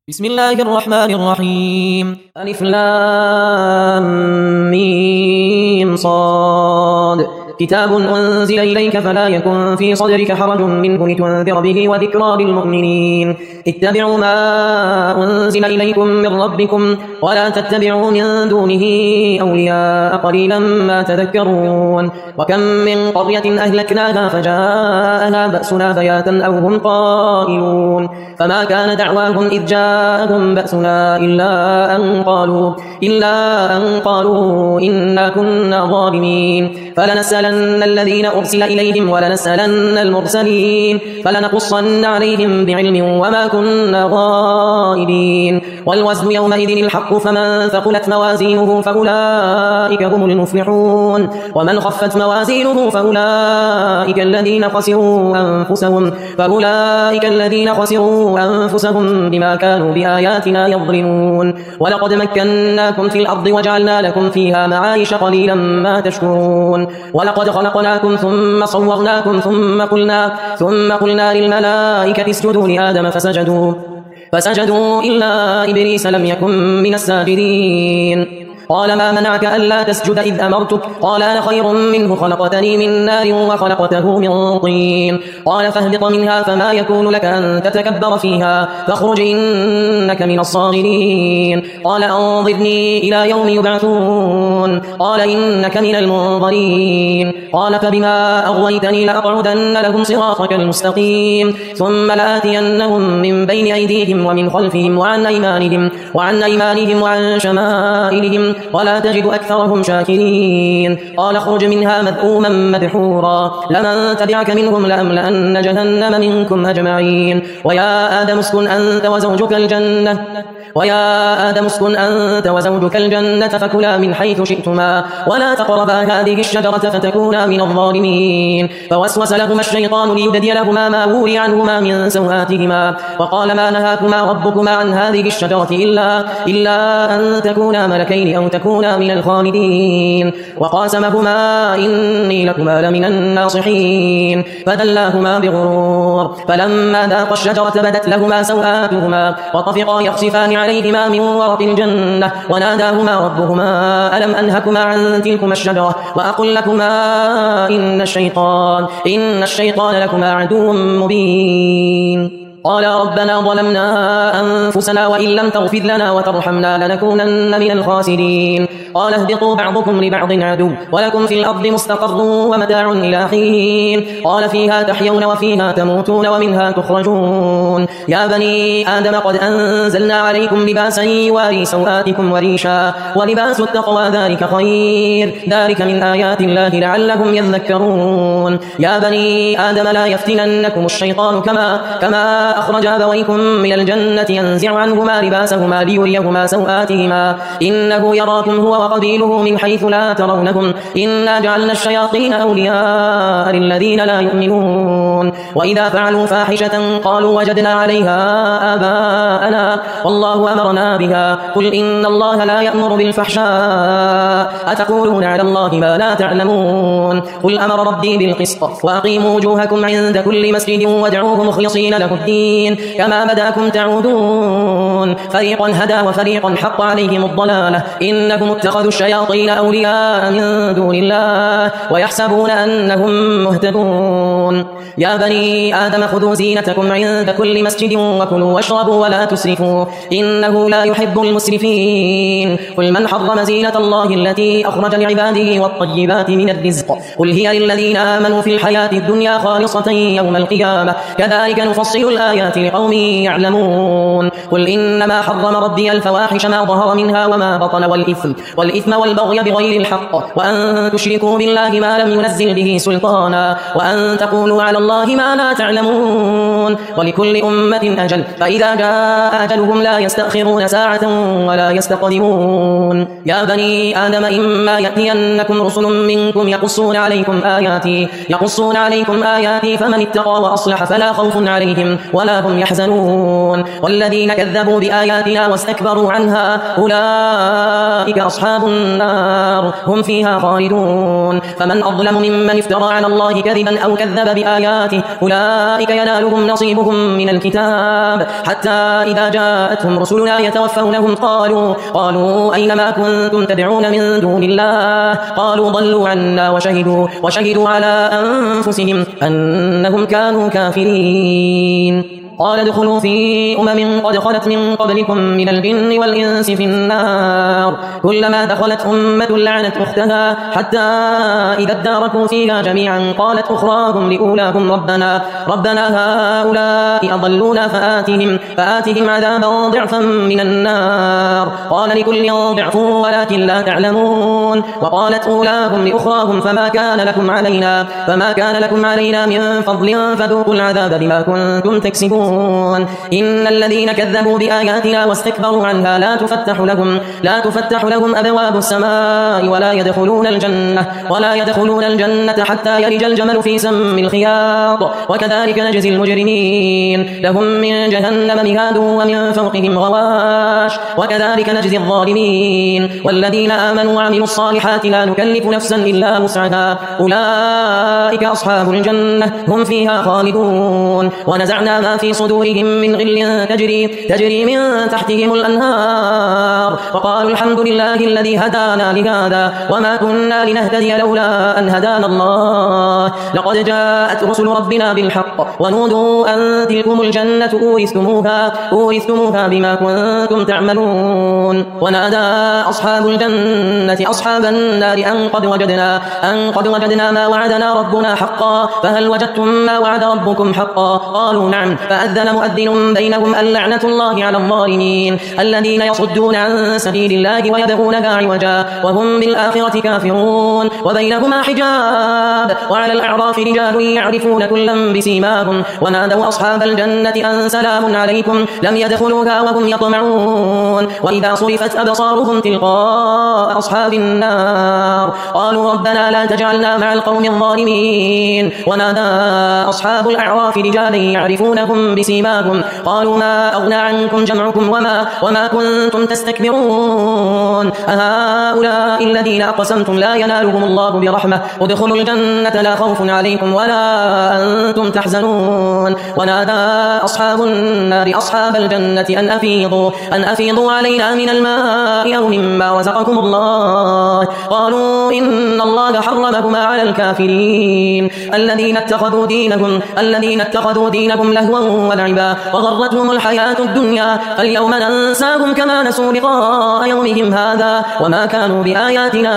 بسم الله الرحمن الرحيم. ألف لام ميم صاد. كتاب أنزل إليك فلا يكن في صدرك حرج منه لتنذر به وذكرى للمؤمنين. اتبعوا ما أنزل إليكم من ربكم ولا تتبعوا من دونه أولياء قليلا ما تذكرون. وكم من قرية أهلكناها فجاءها بأسنا بياتا أو هم قائلون فما كان دعواهم إذ جاءهم بأسنا إلا أن قالوا إنا كنا ظالمين. فلنسألن الذين أرسل إليهم ولنسألن المرسلين فلنقصن عليهم بعلم وما كنا غائبين. والوزن يومئذ الحق فمن ثقلت موازينه فأولئك هم المفلحون ومن خفت موازينه فأولئك الذين خسروا أنفسهم بما كانوا بآياتنا يظلمون. ولقد مكناكم في الأرض وجعلنا لكم فيها معايش قليلا ما تشكرون. ولقد خلقناكم ثم صورناكم ثم قلنا للملائكة اسجدوا لآدم فسجدوا إلا إبليس لم يكن من الساجدين. قال ما منعك ألا تسجد إذ أمرتك؟ قال أنا خير منه خلقتني من نار وخلقته من طين. قال فاهبط منها فما يكون لك أن تتكبر فيها فاخرج إنك من الصاغرين. قال أنظرني إلى يوم يبعثون. قال إنك من المنظرين. قال فبما أغويتني لأقعدن لهم صراطك المستقيم ثم لآتينهم من بين أيديهم ومن خلفهم وعن أيمانهم وعن شمائلهم ولا تجد أكثرهم شاكرين. قال اخرج منها مذءوما مدحورا لمن تبعك منهم لأملأن جهنم منكم أجمعين. ويا آدم اسكن أنت وزوجك الجنة فكلا من حيث شئتما ولا تقربا هذه الشجرة فتكونا من الظالمين. فوسوس لهما الشيطان ليبدي لهما ما وري عنهما من سوآتهما وقال ما نهاكما ربكما عن هذه الشجرة إلا أن تكونا ملكين أو تكونا من الخالدين. وقاسمهما إني لكما لمن الناصحين فدلاهما بغرور. فلما ذاقا الشجرة بدت لهما سوآتهما وطفقا يخصفان عليهما من ورق الجنة وناداهما ربهما ألم أنهكما عن تلكما الشجرة وأقل لكما إن الشيطان لكما عدو مبين. قال ربنا ظلمنا أنفسنا وإن لم تغفر لنا وترحمنا لنكونن من الخاسرين. قال اهبطوا بعضكم لبعض عدو ولكم في الأرض مستقر ومتاع إلى حين. قال فيها تحيون وفيها تموتون ومنها تخرجون. يا بني آدم قد أنزلنا عليكم لباسا يواري سوآتكم وريشا ولباس التقوى ذلك خير ذلك من آيات الله لعلهم يذكرون. يا بني آدم لا يفتننكم الشيطان كما أخرج أبويكم من الجنة ينزع عنهما لباسهما ليريهما سوآتهما إنه يراكم هو وقبيله من حيث لا ترونهم إنا جعلنا الشياطين أولياء للذين لا يؤمنون. وإذا فعلوا فاحشة قالوا وجدنا عليها آباءنا والله أمرنا بها قل إن الله لا يأمر بالفحشاء أتقولون على الله ما لا تعلمون. قل أمر ربي بالقسط وأقيموا وجوهكم عند كل مسجد وادعوه مخلصين له الدين كما بدأكم تعودون. فريقا هدى وفريقا حق عليهم الضلالة إنهم اتخذوا الشياطين أولياء من دون الله ويحسبون أنهم مهتدون. يا بني آدم خذوا زينتكم عند كل مسجد وكلوا واشربوا ولا تسرفوا إنه لا يحب المسرفين. قل من حرم زينة الله التي أخرج لعباده والطيبات من الرزق قل هي للذين آمنوا في الحياة الدنيا خالصة يوم القيامة كذلك نفصل الآيات لقوم يعلمون. قل إنما حرم ربي الفواحش ما ظهر منها وما بطن والإثم والبغي بغير الحق وأن تشركوا بالله ما لم ينزل به سلطانا وأن تقولوا على الله ما لا تعلمون. ولكل أمة أجل فإذا جاء أجلهم لا يستأخرون ساعة ولا يستقدمون. يا بني آدم إما يأتينكم رسل منكم يقصون عليكم آياتي فمن اتقى وأصلح فلا خوف عليهم ولا هم يحزنون والذين كذبوا بآياتنا واستكبروا عنها أولئك أصحاب النار هم فيها خالدون فمن أظلم ممن افترى على الله كذبا أو كذب بآياته أولئك ينالهم نصيبهم من الكتاب حتى إذا جاءتهم رسلنا يتوفونهم قالوا أين ما كنتم تدعون من دون الله قالوا ضلوا عنا وشهدوا على أنفسهم أنهم كانوا كافرين قال ادخلوا في قد خلت من قبلكم من الجن والإنس في النار كلما دخلت أمة لعنت أختها حتى إذا اداركوا فيها جميعا قالت أخراهم لأولاهم ربنا هؤلاء أضلونا فآتهم عذابا ضعفا من النار قال لكل ضعف ولكن لا تعلمون وقالت أولاهم لأخراهم فما كان لكم علينا من فضل فذوقوا العذاب بما كنتم تكسبون إن الذين كذبوا بآياتنا واستكبروا عنها لا تفتح لهم أبواب السماء ولا يدخلون الجنة حتى يلج الجمل في سم الخياط وكذلك نجزي المجرمين لهم من جهنم مهاد ومن فوقهم غواش وكذلك نجزي الظالمين والذين آمنوا وعملوا الصالحات لا نكلف نفسا إلا وسعها أولئك أصحاب الجنة هم فيها خالدون ونزعنا ما في صدورهم من غل تجري من تحتهم الأنهار وقالوا الحمد لله الذي هدانا لهذا وما كنا لنهتدي لولا أن هدانا الله لقد جاءت رسل ربنا بالحق ونودوا أن تلكم الجنة أورثتموها بما كنتم تعملون ونادى أصحاب الجنة أصحاب النار أن قد وجدنا ما وعدنا ربنا حقا فهل وجدتم ما وعد ربكم حقا قالوا نعم فأذن مؤذن بينهم اللعنة الله على الظالمين الذين يصدون عن سبيل الله ويبغونها عوجا وهم بالآخرة كافرون وبينهما حجاب وعلى الأعراف رجال يعرفون كلا بسيماهم ونادوا أصحاب الجنة أن سلام عليكم لم يدخلوها وهم يطمعون وإذا صرفت أبصارهم تلقاء أصحاب النار قالوا ربنا لا تجعلنا مع القوم الظالمين ونادى أصحاب الأعراف رجالا يعرفونهم بسيماهم قالوا ما أغنى عنكم جمعكم وما كنتم تستكبرون أهؤلاء الذين أقسمتم لا ينالهم الله برحمة ادخلوا الجنة لا خوف عليكم ولا أنتم تحزنون ونادى أصحاب النار أصحاب الجنة أن أفيضوا علينا من الماء أو مما رزقكم الله قالوا إن الله حرمهما على الكافرين الذين اتخذوا دينهم لهوا ولعبا وغرتهم الحياة الدنيا فاليوم ننساهم كما نسوا لقاء يومهم هذا وما كانوا بآياتنا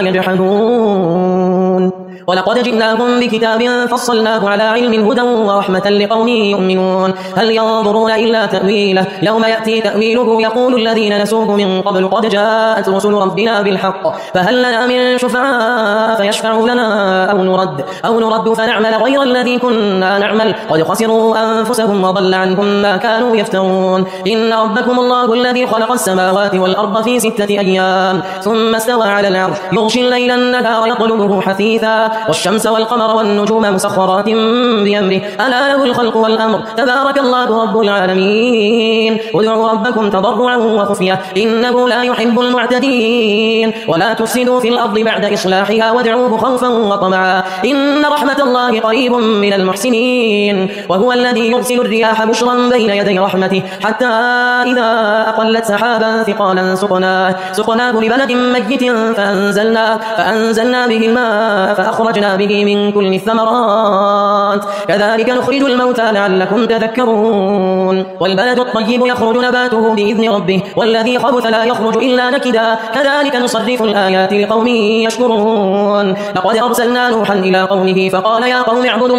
يجحدون ولقد جئناهم بكتاب فصلناه على علم هدى ورحمة لقوم يؤمنون هل ينظرون إلا تأويله يوم يأتي تأويله يقول الذين نسوه من قبل قد جاءت رسل ربنا بالحق فهل لنا من شفعاء فيشفعوا لنا أو نرد فنعمل غير الذي كنا نعمل قد خسروا أنفسهم وضل عنهم ما كانوا يفترون إن ربكم الله الذي خلق السماوات والأرض في 6 أيام ثم استوى على العرش يغشي الليل النهار يطلبه حثيثا والشمس والقمر والنجوم مسخرات بأمره ألا له الخلق والأمر تبارك الله رب العالمين ادعوا ربكم تضرعا وخفية إنه لا يحب المعتدين ولا تفسدوا في الأرض بعد إصلاحها وادعوه خوفا وطمعا إن رحمة الله قريب من المحسنين وهو الذي يرسل الرياح بشرا بين يدي رحمته حتى إذا أقلت سحابا ثقالا سقناه لبلد ميت فأنزلنا به الماء فأخرجنا به من كل الثمرات كذلك نخرج الموتى لعلكم تذكرون والبلد الطيب يخرج نباته بإذن ربه والذي خبث لا يخرج إلا نكدا كذلك نصرف الآيات لقوم يشكرون لقد أرسلنا نوحا إلى قومه فقال يا قوم اعبدوا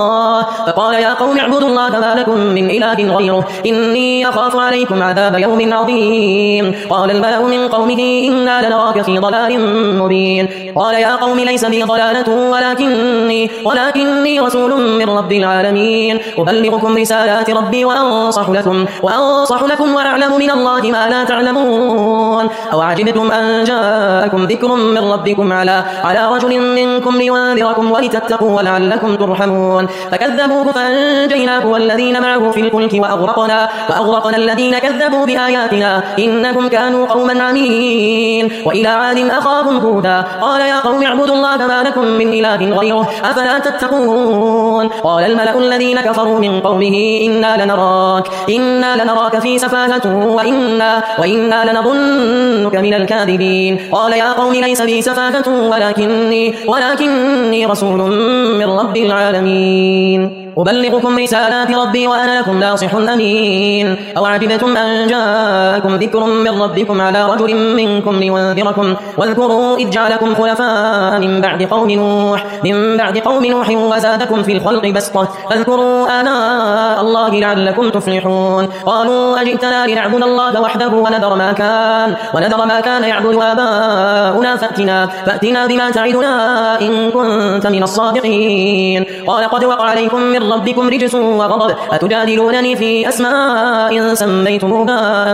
الله ما لكم من إله غيره إني أخاف عليكم عذاب يوم عظيم قال الملأ من قومه إنا لنراك في ضلال مبين قال يا قوم ليس بي ضلالة سفاهة ولكني رسول من رب العالمين أبلغكم رسالات ربي وأنصح لكم وأعلم من الله ما لا تعلمون أو عجبتم أن جاءكم ذكر من ربكم على رجل منكم لينذركم ولتتقوا ولعلكم ترحمون فكذبوه فأنجيناه والذين معه في الفلك وأغرقنا الذين كذبوا بآياتنا إنهم كانوا قوما عمين وإلى عاد أخاهم هودا قال يا قوم اعبدوا الله ما لكم من إله غيره أفلا تتقون قال الملأ الذين كفروا من قومه إنا لنراك في سفاهة وإنا لنظنك من الكاذبين قال يا قوم ليس بي سفاهة ولكني رسول من رب العالمين أبلغكم رسالات ربي وأنا لكم ناصح أمين أو عجبتم أن جاءكم ذكر من ربكم على رجل منكم لينذركم واذكروا إذ جعلكم خلفاء من بعد قوم نوح وزادكم في الخلق بسطة فاذكروا آلاء الله لعلكم تفلحون قالوا أجئتنا لنعبد الله وحده ونذر ما كان يعبد آباؤنا فأتنا بما تعدنا إن كنت من الصادقين قال قد وقع عليكم من ربكم رجس وغضب أتجادلونني في أسماء سميتموها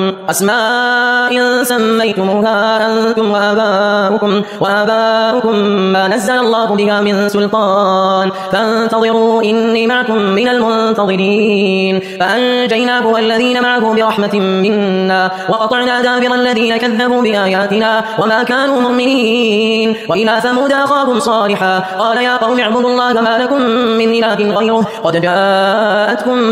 أنتم وآباؤكم ما نزل الله بها من سلطان فانتظروا إني معكم من المنتظرين فأنجيناه والذين معه برحمة منا وقطعنا دابر الذين كذبوا بآياتنا وما كانوا مؤمنين وإلى ثمود أخاهم صالحا قال يا قوم اعبدوا الله ما لكم من إله غيره قد جاءتكم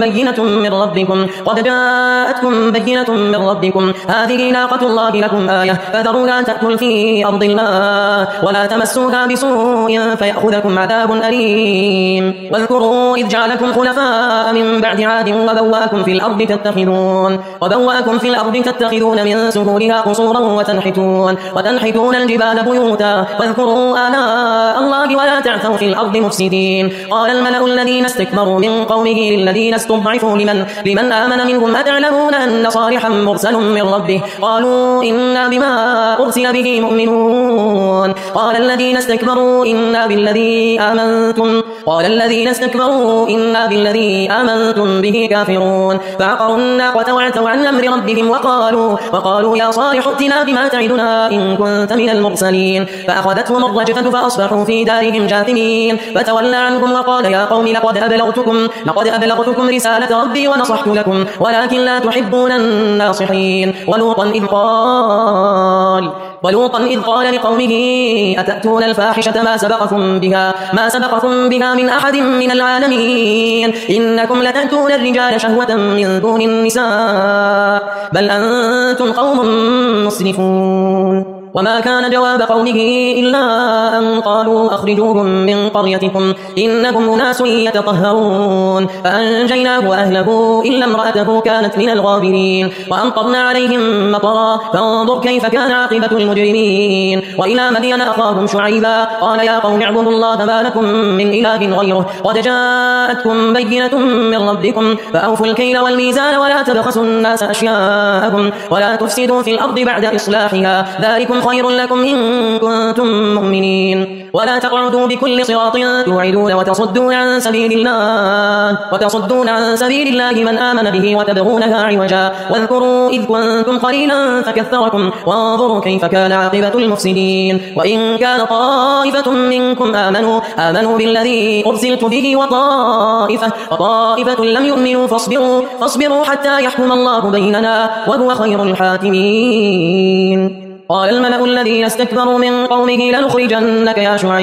بينة من ربكم هذه ناقة الله لكم آية فذروها تأكل في أرض الله ولا تمسوها بسوء فيأخذكم عذاب أليم واذكروا إذ جعلكم خلفاء من بعد عاد وبوأكم في الأرض تتخذون من سهولها قصورا وتنحتون الجبال بيوتا واذكروا آلاء الله ولا تعثوا في الأرض مفسدين قال الملأ الذين استكبروا من قومه للذين استضعفوا لمن آمن منهم أتعلمون أن صالحا مرسل من ربه قالوا إنا بما أرسل به مؤمنون قال الذين استكبروا إنا بالذي آمنتم به كافرون فعقروا الناقة وعتوا عن أمر ربهم وقالوا يا صالح ائتنا بما تعدنا إن كنت من المرسلين فأخذتهم الرجفة فأصبحوا في دارهم جاثمين فتولى عنهم وقال يا قوم لقد أبلغتكم رسالة ربي ونصحت لكم ولكن لا تحبون الناصحين ولوطا إذ قال لقومه أتأتون الفاحشة ما سبقكم بها من أحد من العالمين إنكم لتأتون الرجال شهوة من دون النساء بل أنتم قوم مسرفون وما كان جواب قومه إلا أن قالوا أخرجوهم من قريتكم إنهم أناس يتطهرون فأنجيناه وأهله إلا امرأته كانت من الغابرين وأمطرنا عليهم مطرا فانظر كيف كان عاقبة المجرمين وإلى مدين أخاهم شعيبا قال يا قوم اعبدوا الله ما لكم من إله غيره قد جاءتكم بينة من ربكم فأوفوا الكيل والميزان ولا تبخسوا الناس أشياءهم ولا تفسدوا في الأرض بعد إصلاحها ذلكم خير لكم إن كنتم مؤمنين ولا تقعدوا بكل صراط توعدون وتصدون عن سبيل الله من آمن به وتبغونها عوجا واذكروا إذ كنتم قليلا فكثركم وانظروا كيف كان عاقبة المفسدين وإن كان طائفة منكم آمنوا بالذي أرسلت به وطائفة لم يؤمنوا فاصبروا حتى يحكم الله بيننا وهو خير الحاكمين قال الملأ الذين استكبروا من قومه لنخرجنك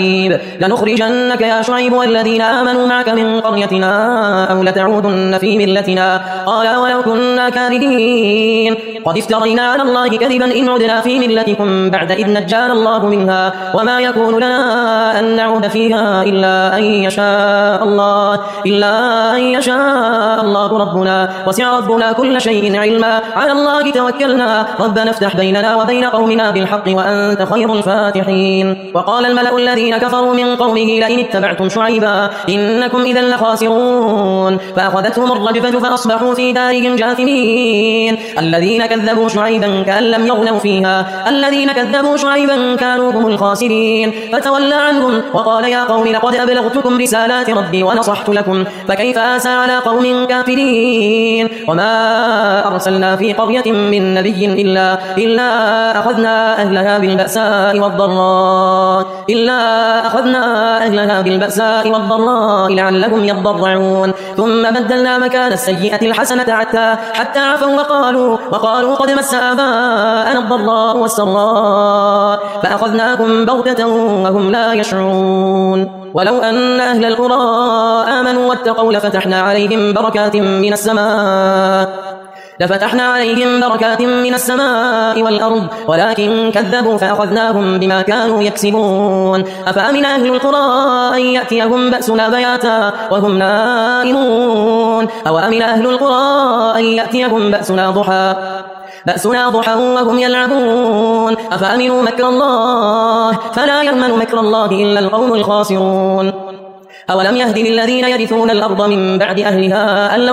يا شعيب والذين آمنوا معك من قريتنا أو لتعودن في ملتنا قال ولو كنا كارهين قد افترينا على الله كذبا إن عدنا في ملتكم بعد إذ نجانا الله منها وما يكون لنا أن نعود فيها إلا أن يشاء الله ربنا وسع ربنا كل شيء علما على الله توكلنا ربنا افتح بيننا وبين قومنا علينا بالحق وأنت خير الفاتحين. وقال الملأ الذين كفروا من قومه لئن اتبعتم شعيبا إنكم إذا لخاسرون فأخذتهم الرجفة فأصبحوا في دارهم جاثمين. الذين كذبوا شعيبا كأن لم يغنوا فيها الذين كذبوا شعيبا كانوا هم الخاسرين. فتولى عنهم وقال يا قوم لقد أبلغتكم رسالات ربي ونصحت لكم فكيف آسى على قوم كافرين. وما أرسلنا في قرية من نبي إلا أخذنا أهلها بالبأساء والضراء لعلهم يضرعون. ثم بدلنا مكان السيئة الحسنة حتى عفوا وقالوا قد مس آباءنا الضراء والسراء فأخذناهم بغتة وهم لا يشعرون. ولو أن أهل القرى آمنوا واتقوا لفتحنا عليهم بركات من السماء والأرض ولكن كذبوا فأخذناهم بما كانوا يكسبون. أفأمن أهل القرى أن يأتيهم بأسنا بياتا وهم نائمون أو أمن أهل القرى أن يأتيهم بأسنا ضحى وهم يلعبون. أفأمنوا مكر الله فلا يأمن مكر الله إلا القوم الخاسرون. أولم يهد للذين يرثون الأرض من بعد أهلها أن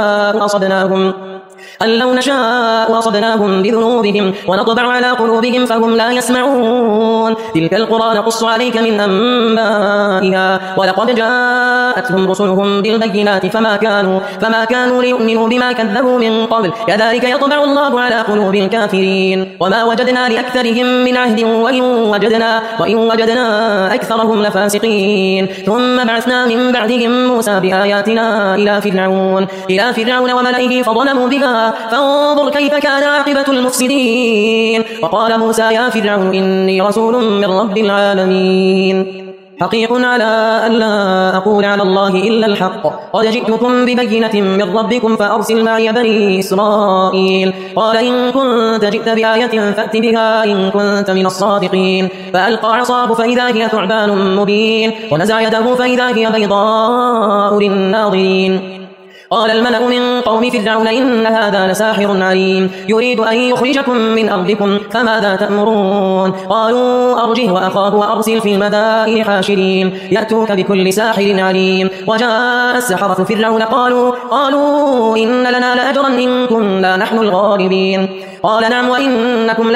لو نشاء أصبناهم بذنوبهم ونطبع على قلوبهم فهم لا يسمعون. تلك القرى نقص عليك من أنبائها ولقد جاءتهم رسلهم بالبينات فما كانوا ليؤمنوا بما كذبوا من قبل كذلك يطبع الله على قلوب الكافرين. وما وجدنا لأكثرهم من عهد وإن وجدنا أكثرهم لفاسقين. ثم بعثنا من بعدهم موسى بآياتنا إلى فرعون وملئه فظلموا بها فانظر كيف كان عاقبة المفسدين. وقال موسى يا فرعون إني رسول من رب العالمين حقيق على أن لا أقول على الله إلا الحق قد جئتكم ببينة من ربكم فأرسل معي بني إسرائيل. قال إن كنت جئت بآية فأت بها إن كنت من الصادقين. فألقى عصاه فإذا هي ثعبان مبين ونزع يده فإذا هي بيضاء للناظرين. قال الملأ من قوم فرعون إن هذا لساحر عليم يريد أن يخرجكم من أرضكم فماذا تأمرون. قالوا أرجه وأخاه وأرسل في المدائن حاشرين يأتوك بكل ساحر عليم. وجاء السحرة فرعون قالوا إن لنا لأجرا إن كنا نحن الغالبين. قال نعم وإنكم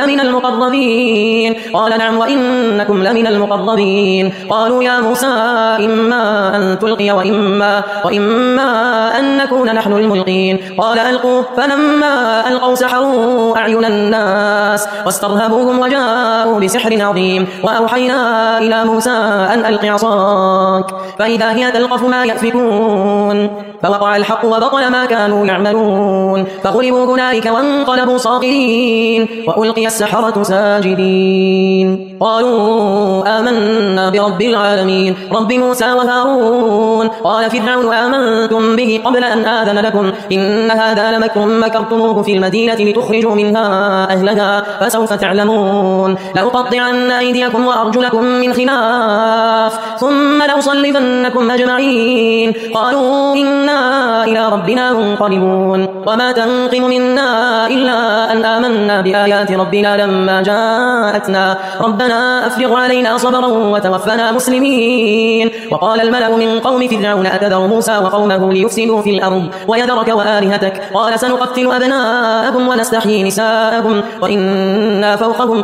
لمن المقربين. قالوا يا موسى إما أن تلقي وإما أن نكون نحن الملقين. قال ألقوا فلما ألقوا سحروا أعين الناس واسترهبوهم وجاءوا بسحر عظيم. وأوحينا إلى موسى أن ألق عصاك فإذا هي تلقف ما يأفكون. فوقع الحق وبطل ما كانوا يعملون فغلبوا هنالك وانقلبوا صاغرين وألقي السحرة ساجدين. قالوا آمنا برب العالمين رب موسى وهارون. قال فرعون آمنتم به قبل أن آذن لكم إن هذا لمكر مكرتموه في المدينة لتخرجوا منها أهلها فسوف تعلمون. لأقطعن أيديكم وأرجلكم من خلاف ثم لأصلبنكم أجمعين. قالوا إنا إلى ربنا منقلبون. وما تنقم منا إلا أن آمنا بآيات ربنا لما جاءتنا ربنا أفرغ علينا صبرا وتوفنا مسلمين. وقال الملأ من قوم فرعون أتذر موسى وقومه ليفسدوا في الأرض ويذرك وآلهتك قال سنقتل أبناءكم ونستحيي نساءكم وإنا فوقهم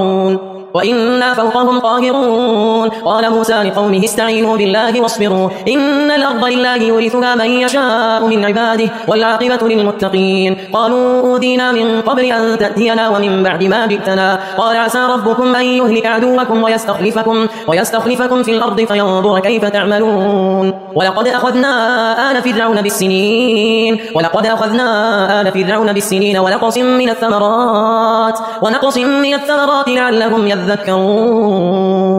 قاهرون. قال موسى لقومه استعينوا بالله واصبروا إن الأرض لله يورثها من يشاء من عباده والعاقبة للمتقين. قالوا أوذينا من قبل أن تأتينا ومن بعد ما جئتنا. قال عسى ربكم أن يهلك عدوكم ويستخلفكم في الأرض فينظر كيف تعملون. ولقد أخذنا آل فرعون بالسنين ونقص من الثمرات لعلهم يذكرون.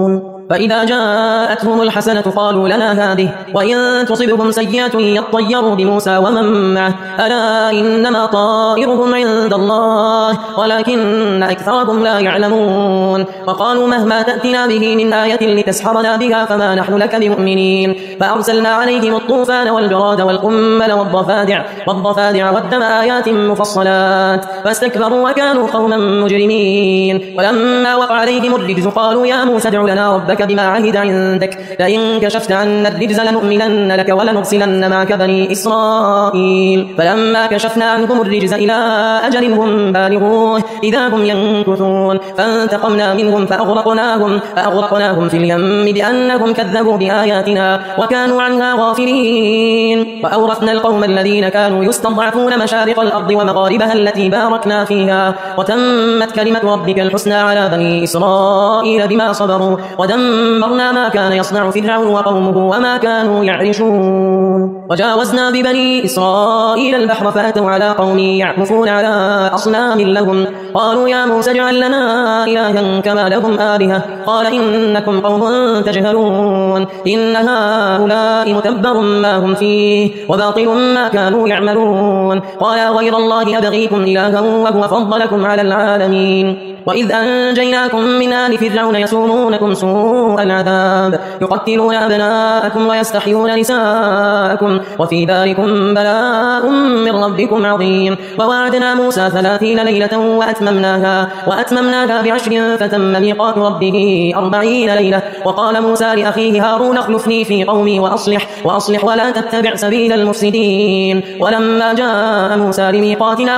فإذا جاءتهم الحسنة قالوا لنا هذه وإن تصبهم سيئة يطيروا بموسى ومن معه ألا إنما طائرهم عند الله ولكن أكثرهم لا يعلمون وقالوا مهما تأتنا به من آية لتسحرنا بها فما نحن لك بمؤمنين فأرسلنا عليهم الطوفان والجراد والقمل والضفادع والدم آيات مفصلات فاستكبروا وكانوا قوما مجرمين ولما وقع عليهم الرجز قالوا يا موسى ادع لنا ربك بما عهد عندك لئن كشفت عنا الرجز لنؤمنن لك ولنرسلن معك بني إسرائيل فلما كشفنا عنهم الرجز إلى أجل هم بالغوه إذا هم ينكثون فانتقمنا منهم فأغرقناهم في اليم بأنهم كذبوا بآياتنا وكانوا عنها غافلين وأورثنا القوم الذين كانوا يستضعفون مشارق الأرض ومغاربها التي باركنا فيها وتمت كلمة ربك الحسنى على بني إسرائيل بما صبروا ودمرنا ما كان يصنع فرعون وقومه وما كانوا يعرشون وجاوزنا ببني إسرائيل البحر فأتوا على قوم يعكفون على أصنام لهم قالوا يا موسى اجعل لنا إلها كما لهم آلهة قال إنكم قوم تجهلون إن هؤلاء متبر ما هم فيه وباطل ما كانوا يعملون قال غير الله أبغيكم إلها وهو فضلكم على العالمين وإذ أنجيناكم من آل فرعون يسومونكم سوء العذاب يقتلون أبناءكم ويستحيون نساءكم وفي ذلكم بلاء من ربكم عظيم ووعدنا موسى 30 ليلة وأتممناها ب10 فتم ميقات ربه 40 ليلة وقال موسى لأخيه هارون اخلفني في قومي وأصلح ولا تتبع سبيل المفسدين ولما جاء موسى لميقاتنا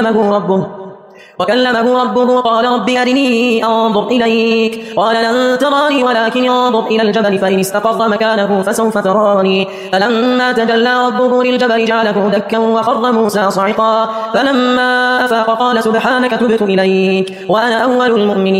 وكلمه ربه قال رب أرني أنظر إليك قال لن تراني ولكن انظر إلى الجبل فإن استقر مكانه فسوف تراني فلما تجلى ربه للجبل جعله دكا وخر موسى صعقا فلما أفاق قال سبحانك تبت إليك وأنا أول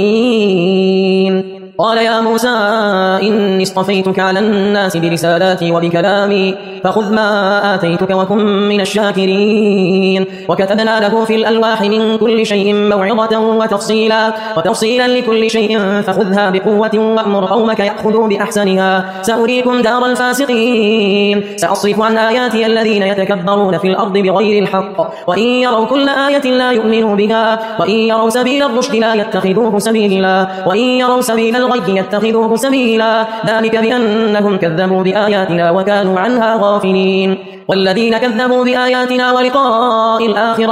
المؤمنين قال يا موسى إني اصطفيتك على الناس برسالاتي وبكلامي فخذ ما آتيتك وكن من الشاكرين وكتبنا له في الألواح من كل شيء موعظة وتفصيلا لكل شيء فخذها بقوة وأمر قومك يأخذوا بأحسنها سأريكم دار الفاسقين سأصرف عن آياتي الذين يتكبرون في الأرض بغير الحق وإن يروا كل آية لا يؤمنوا بها وإن يروا سبيل الرشد لا يتخذوه سبيلا وإن يروا سبيل الغي يتخذوه سبيلا ذلك بأنهم كذبوا بآياتنا وكانوا عنها غافلين والذين كذبوا بآياتنا ولقاء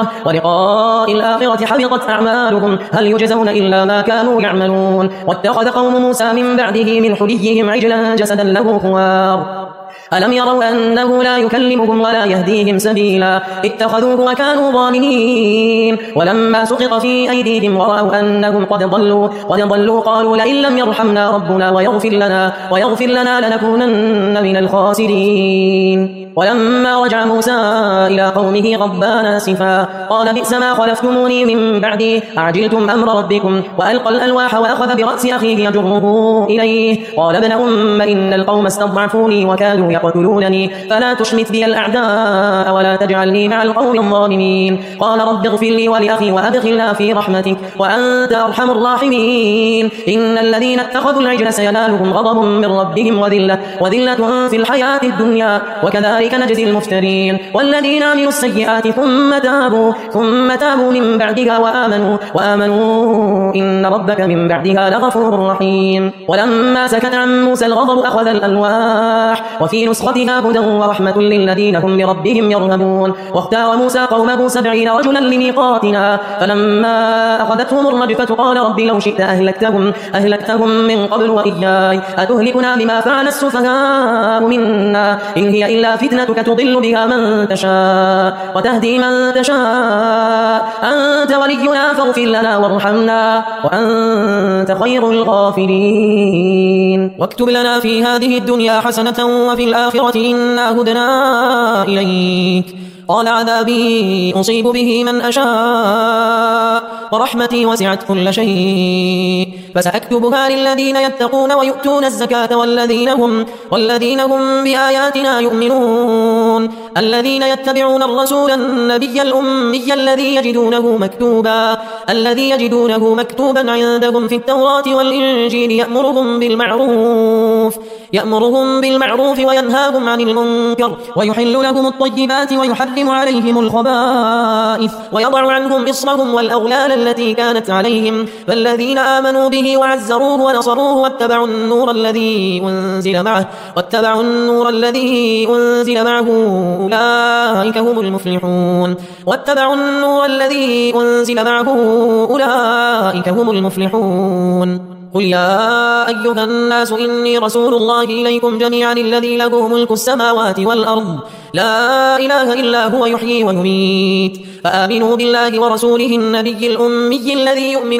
الآخرة حبطت أعمالهم هل يجزون إلا ما كانوا يعملون واتخذ قوم موسى من بعده من حليهم عجلا جسدا له خوار ألم يروا أنه لا يكلمهم ولا يهديهم سبيلا اتخذوه وكانوا ظالمين ولما سقط في أيديهم ورأوا أنهم قد ضلوا قالوا لئن لم يرحمنا ربنا ويغفر لنا لنكونن من الخاسرين ولما رجع موسى إلى قومه غضبان آسفا قال بئس ما خلفتموني من بعدي أعجلتم أمر ربكم وألقى الألواح وأخذ برأس أخيه يجره إليه قال ابن أم إن القوم استضعفوني وكادوا يقتلونني فلا تشمت بي الأعداء ولا تجعلني مع القوم الظالمين قال رب اغفر لي ولأخي وأدخلنا في رحمتك وأنت أرحم الراحمين إن الذين اتخذوا العجل سينالهم غضب من ربهم وذلة في الحياة الدنيا وكذلك نجزي المفترين والذين عملوا السيئات ثم تابوا من بعدها وآمنوا إن ربك من بعدها لغفور رحيم ولما سكت عن موسى الغضب أخذ الألواح وفي نسختها هدى ورحمة للذين هم لربهم يرهبون واختار موسى قومه 70 رجلا لميقاتنا فلما أخذتهم الرجفة قال رب لو شئت أهلكتهم من قبل وإياي أتهلكنا بما فعل السفهاء منا إن هي إلا فتنتك تضل بها من تشاء وتهدي من تشاء أنت ولينا فاغفر لنا وارحمنا وأنت خير الغافرين واكتب لنا في هذه الدنيا حسنة وفي الآخرة إنا هدنا إليك قال عذابي أصيب به من أشاء ورحمتي وسعت كل شيء فسأكتبها للذين يتقون ويؤتون الزكاة والذين هم بآياتنا يؤمنون الذين يتبعون الرسول النبي الأمي الذي يجدونه مكتوبا عندهم في التوراة والإنجيل يأمرهم بالمعروف وينهاهم عن المنكر ويحل لهم الطيبات ويحرم عليهم الخبائث ويضع عنهم إصرهم والأغلال التي كانت عليهم فالذين آمنوا به وعزروه ونصروه واتبعوا النور الذي أنزل معه أولئك هم المفلحون قل يا أيها الناس إني رسول الله إليكم جميعا الذي له ملك السماوات والأرض لا إله إلا هو يحيي ويميت فآمنوا بالله ورسوله النبي الأمي الذي يؤمن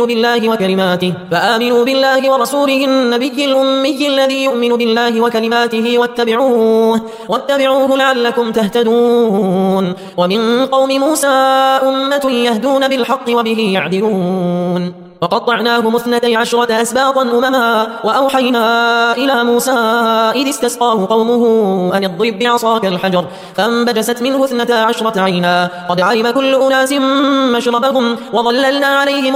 بالله وكلماته واتبعوه لعلكم تهتدون ومن قوم موسى أمة يهدون بالحق وبه يعدلون وقطعناهم 12 أسباطا أمما وأوحينا إلى موسى إذ استسقاه قومه أن اضرب بعصاك الحجر فانبجست منه 12 عينا قد علم كل أناس مشربهم وظللنا عليهم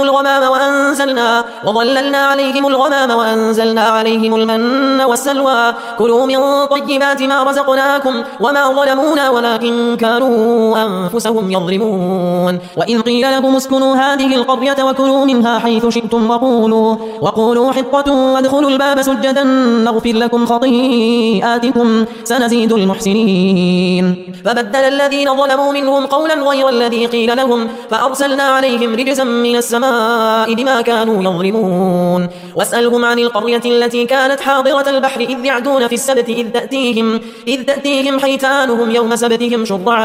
الغمام وأنزلنا عليهم المن والسلوى كلوا من طيبات ما رزقناكم وما ظلمونا ولكن كانوا أنفسهم يظلمون وإذ قيل لهم اسكنوا هذه القرية وكلوا منها حيث شئتم وقولوا حطة وادخلوا الباب سجدا نغفر لكم خطيئاتكم سنزيد المحسنين فبدل الذين ظلموا منهم قولا غير الذي قيل لهم فأرسلنا عليهم رجزا من السماء بما كانوا يظلمون واسألهم عن القرية التي كانت حاضرة البحر إذ يعدون في السبت إذ تأتيهم حيتانهم يوم سبتهم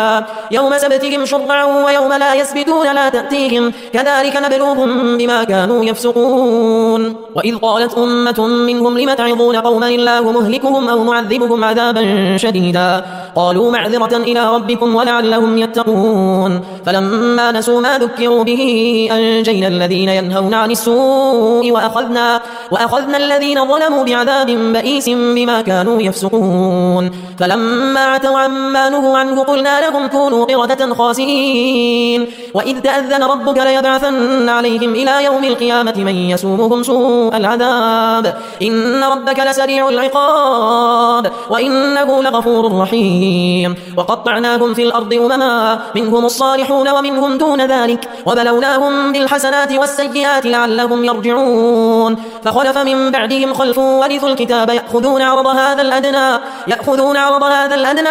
شرعا ويوم لا يسبتون لا تأتيهم كذلك نبلوهم بما كانوا يفسقون وإذ قالت أمة منهم لم تعظون قوما الله مهلكهم أو معذبهم عذابا شديدا قالوا معذرة إلى ربكم ولعلهم يتقون فلما نسوا ما ذكروا به أنجينا الذين ينهون عن السوء وأخذنا الذين ظلموا بعذاب بئيس بما كانوا يفسقون فلما عتوا عما نهوا عنه قلنا لهم كونوا قردة خاسئين وإذ تأذن ربك ليبعثن عليهم إلى يوم القيامة من يسومهم سوء العذاب إن ربك لسريع العقاب وإنه لغفور رحيم وقطعناهم في الأرض أمما منهم الصالحون ومنهم دون ذلك وبلوناهم بالحسنات والسيئات لعلهم يرجعون فخلف من بعدهم خلف ورثوا الكتاب يأخذون عرض هذا الأدنى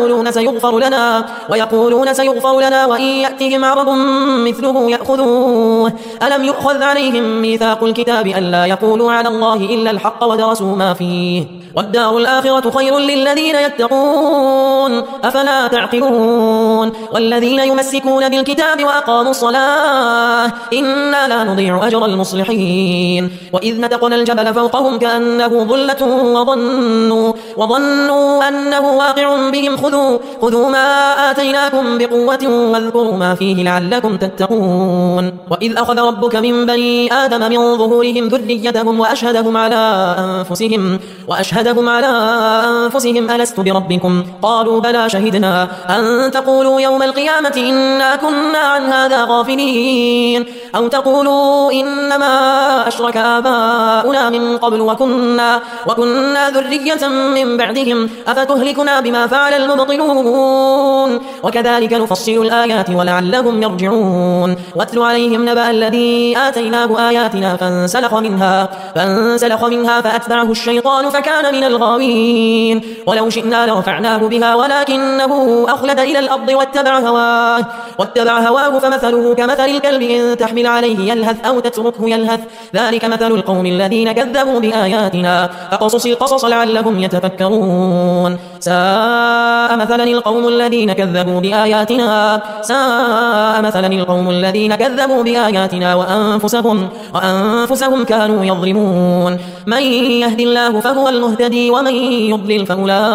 ويقولون سيغفر لنا وإن يأتهم عرض مثله يأخذوه ألم يؤخذ عليهم ميثاق الكتاب ألا يقولوا على الله إلا الحق ودرسوا ما فيه والدار الآخرة خير للذين يتقون أفلا تعقلون والذين يمسكون بالكتاب وأقاموا الصلاة إنا لا نضيع أجر المصلحين وإذ نتقنا الجبل فوقهم كأنه ظلة وظنوا أنه واقع بهم خذوا ما آتيناكم بقوة واذكروا ما فيه لعلكم تتقون وإذ أخذ ربك من بني آدم من ظهورهم ذريتهم وأشهدهم على أنفسهم ألست بربكم قالوا بلى شهدنا أن تقولوا يوم القيامة إنا كنا عن هذا غافلين أو تقولوا إنما أشرك آباؤنا من قبل وكنا ذرية من بعدهم أفتهلكنا بما فعل المبطلون وكذلك نفصل الآيات ولعلهم يرجعون واتل عليهم نبأ الذي آتيناه آياتنا فانسلخ منها فأتبعه الشيطان فكان من الغاوين ولو شئنا لرفعناه بها ولكنه أخلد إلى الأرض واتبع هواه فمثله كمثل الكلب إن تحمل عليه يلهث أو تتركه يلهث ذلك مثل القوم الذين كذبوا بآياتنا فقصص القصص لعلهم يتفكرون ساء مثلا القوم الذين كذبوا بآياتنا وأنفسهم كانوا يظلمون. من يهد الله فهو المهتدي ومن يضلل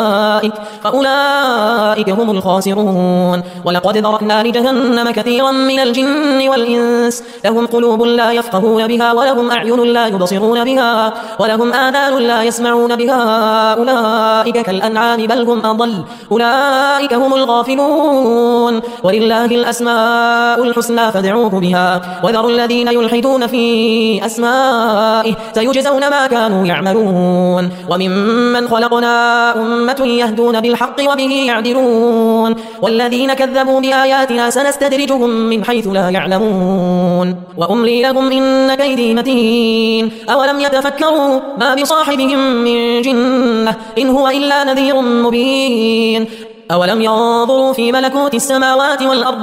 فأولئك هم الخاسرون. ولقد ذرأنا لجهنم كثيرا من الجن والإنس لهم قلوب لا يفقهون بها ولهم أعين لا يبصرون بها ولهم آذان لا يسمعون بها أولئك كالأنعام بل هم أضل أولئك هم الغافلون. ولله الأسماء الحسنى فادعوه بها وذروا الذين يلحدون في أسمائه سيجزون ما كانوا يعملون. وممن خلقنا أمة يهدون بالحق وبه يعدلون. والذين كذبوا بآياتنا سنستدرجهم من حيث لا يعلمون وأملي لهم إن كيدي متين. أولم يتفكروا ما بصاحبهم من جنة إن هو إلا نذير مبين. أولم ينظروا في ملكوت السماوات والأرض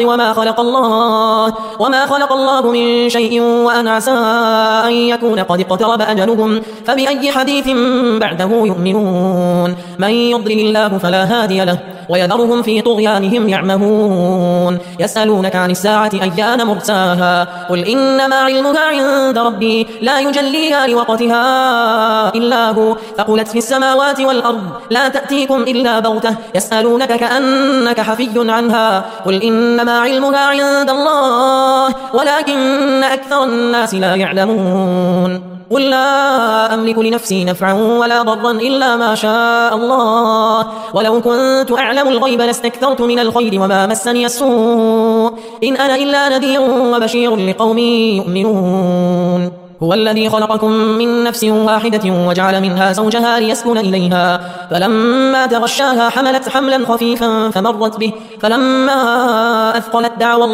وما خلق الله من شيء وأن عسى أن يكون قد اقترب أجلهم فبأي حديث بعده يؤمنون. من يضلل الله فلا هادي له ويذرهم في طغيانهم يعمهون. يسألونك عن الساعة أيان مرساها قل إنما علمها عند ربي لا يجليها لوقتها إلا هو ثقلت في السماوات والأرض لا تأتيكم إلا بغتة يسألونك كأنك حفي عنها قل إنما علمها عند الله ولكن أكثر الناس لا يعلمون. قل لا أملك لنفسي نفعا ولا ضرا إلا ما شاء الله ولو كنت أعلم الغيب لاستكثرت من الخير وما مسني السوء إن أنا إلا نذير وبشير لقوم يؤمنون. هو الذي خلقكم من نفس واحدة وجعل منها زوجها ليسكن إليها فلما تغشاها حملت حملا خفيفا فمرت به فلما أثقلت دعوا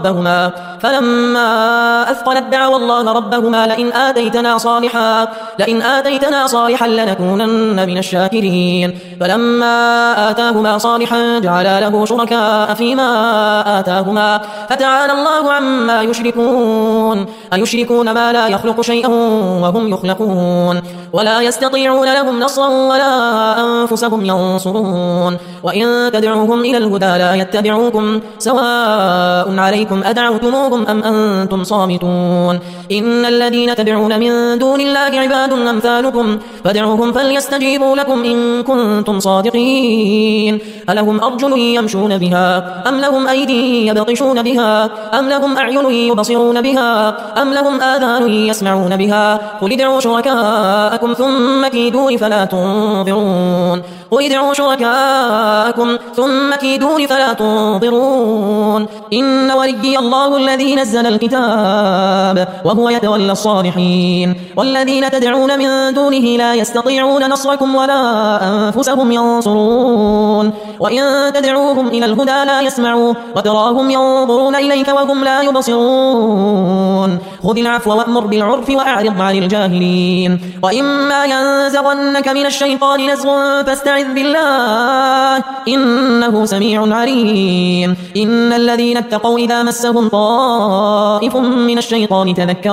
الله ربهما لئن آتيتنا صالحا لنكونن من الشاكرين. فلما آتاهما صالحا جعلا له شركاء فيما آتاهما فتعالى الله عما يشركون. أيشركون ما لا يخلق شيئا وهم يخلقون ولا يستطيعون لهم نصرا ولا أنفسهم ينصرون. وإن تدعوهم إلى الهدى لا يتبعوكم سواء عليكم أدعوتموهم أم أنتم صامتون. إن الذين تدعون من دون الله عباد أمثالكم فادعوهم فليستجيبوا لكم إن كنتم صادقين. ألهم أرجل يمشون بها أم لهم أيدي يبطشون بها أم لهم أعين يبصرون بها أم لهم آذان يسمعون بها قل ادعوا شركاءكم ثم كيدون فلا تنظرون. إن وليي الله الذي نزل الكتاب وهو يتولى الصالحين. والذين تدعون من دونه لا يستطيعون نصركم ولا أنفسهم ينصرون. وإن تدعوهم إلى الهدى لا يسمعوا وتراهم ينظرون إليك وهم لا يبصرون. خذ العفو وأمر بالعرف وأعرض عن الجاهلين. وإما ينزغنك من الشيطان نزغ فاستعذ بالله إنه سميع عليم. إن الذين اتقوا إذا مسهم طائف من الشيطان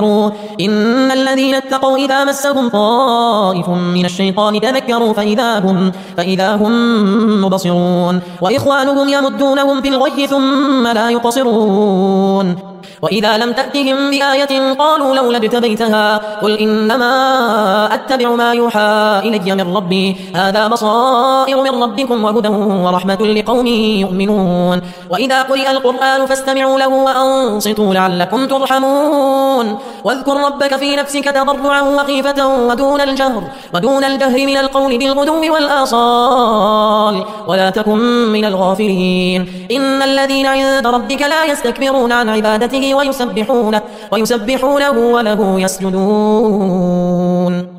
تذكروا فإذا هم مبصرون. وإخوانهم يمدونهم في الغي ثم لا يقصرون. وإذا لم تأتهم بآية قالوا لولا اجتبيتها قل إنما أتبع ما يوحى إلي من ربي هذا بصائر من ربكم وهدى ورحمة لقوم يؤمنون. وإذا قرئ القرآن فاستمعوا له وأنصتوا لعلكم ترحمون. واذكر ربك في نفسك تضرعا وخيفة ودون الجهر من القول بالغدو والآصال ولا تكن من الغافلين. إن الذين عند ربك لا يستكبرون عن عبادته ويسبحونه وله يسجدون.